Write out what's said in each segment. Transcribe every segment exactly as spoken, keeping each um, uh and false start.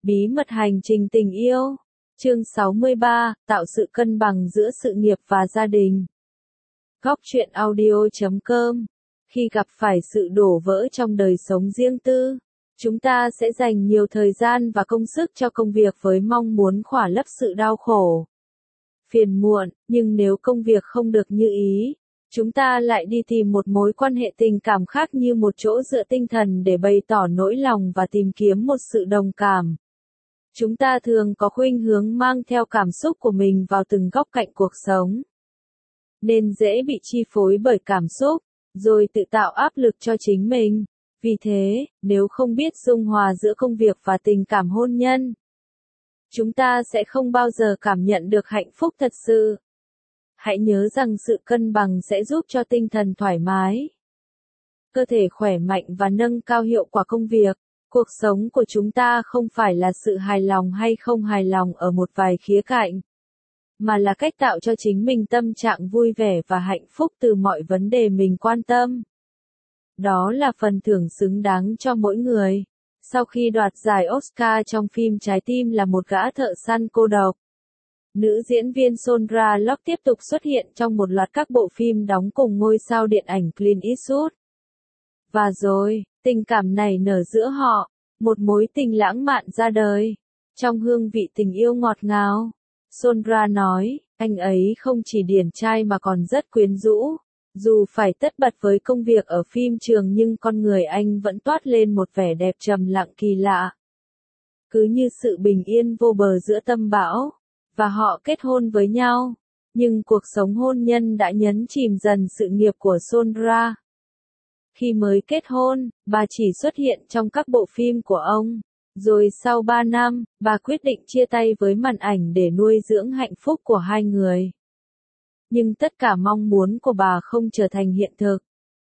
Bí mật hành trình tình yêu. Chương sáu mươi ba, tạo sự cân bằng giữa sự nghiệp và gia đình. Góc truyện audio chấm com. Khi gặp phải sự đổ vỡ trong đời sống riêng tư, chúng ta sẽ dành nhiều thời gian và công sức cho công việc với mong muốn khỏa lấp sự đau khổ, phiền muộn, nhưng nếu công việc không được như ý, chúng ta lại đi tìm một mối quan hệ tình cảm khác như một chỗ dựa tinh thần để bày tỏ nỗi lòng và tìm kiếm một sự đồng cảm. Chúng ta thường có khuynh hướng mang theo cảm xúc của mình vào từng góc cạnh cuộc sống, nên dễ bị chi phối bởi cảm xúc, rồi tự tạo áp lực cho chính mình. Vì thế, nếu không biết dung hòa giữa công việc và tình cảm hôn nhân, chúng ta sẽ không bao giờ cảm nhận được hạnh phúc thật sự. Hãy nhớ rằng sự cân bằng sẽ giúp cho tinh thần thoải mái, cơ thể khỏe mạnh và nâng cao hiệu quả công việc. Cuộc sống của chúng ta không phải là sự hài lòng hay không hài lòng ở một vài khía cạnh, mà là cách tạo cho chính mình tâm trạng vui vẻ và hạnh phúc từ mọi vấn đề mình quan tâm. Đó là phần thưởng xứng đáng cho mỗi người. Sau khi đoạt giải Oscar trong phim Trái tim là một gã thợ săn cô độc, nữ diễn viên Sandra Bullock tiếp tục xuất hiện trong một loạt các bộ phim đóng cùng ngôi sao điện ảnh Clint Eastwood. Và rồi, tình cảm này nở giữa họ, một mối tình lãng mạn ra đời. Trong hương vị tình yêu ngọt ngào, Sandra nói, anh ấy không chỉ điển trai mà còn rất quyến rũ. Dù phải tất bật với công việc ở phim trường nhưng con người anh vẫn toát lên một vẻ đẹp trầm lặng kỳ lạ. Cứ như sự bình yên vô bờ giữa tâm bão. Và họ kết hôn với nhau. Nhưng cuộc sống hôn nhân đã nhấn chìm dần sự nghiệp của Sandra. Khi mới kết hôn, bà chỉ xuất hiện trong các bộ phim của ông. Rồi sau ba năm, bà quyết định chia tay với màn ảnh để nuôi dưỡng hạnh phúc của hai người. Nhưng tất cả mong muốn của bà không trở thành hiện thực.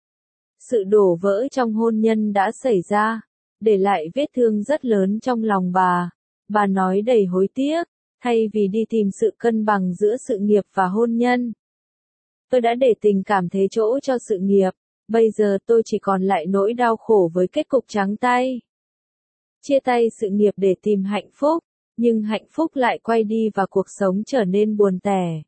Sự đổ vỡ trong hôn nhân đã xảy ra, để lại vết thương rất lớn trong lòng bà. Bà nói đầy hối tiếc, thay vì đi tìm sự cân bằng giữa sự nghiệp và hôn nhân. Tôi đã để tình cảm thế chỗ cho sự nghiệp, bây giờ tôi chỉ còn lại nỗi đau khổ với kết cục trắng tay. Chia tay sự nghiệp để tìm hạnh phúc, nhưng hạnh phúc lại quay đi và cuộc sống trở nên buồn tẻ.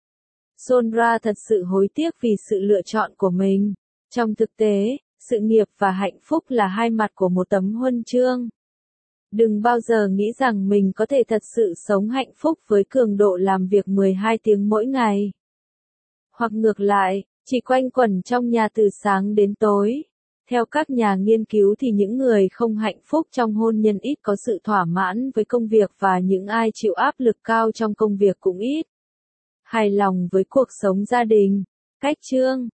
Sandra thật sự hối tiếc vì sự lựa chọn của mình. Trong thực tế, sự nghiệp và hạnh phúc là hai mặt của một tấm huân chương. Đừng bao giờ nghĩ rằng mình có thể thật sự sống hạnh phúc với cường độ làm việc mười hai tiếng mỗi ngày. Hoặc ngược lại, chỉ quanh quẩn trong nhà từ sáng đến tối. Theo các nhà nghiên cứu thì những người không hạnh phúc trong hôn nhân ít có sự thỏa mãn với công việc và những ai chịu áp lực cao trong công việc cũng ít hài lòng với cuộc sống gia đình. Cách chương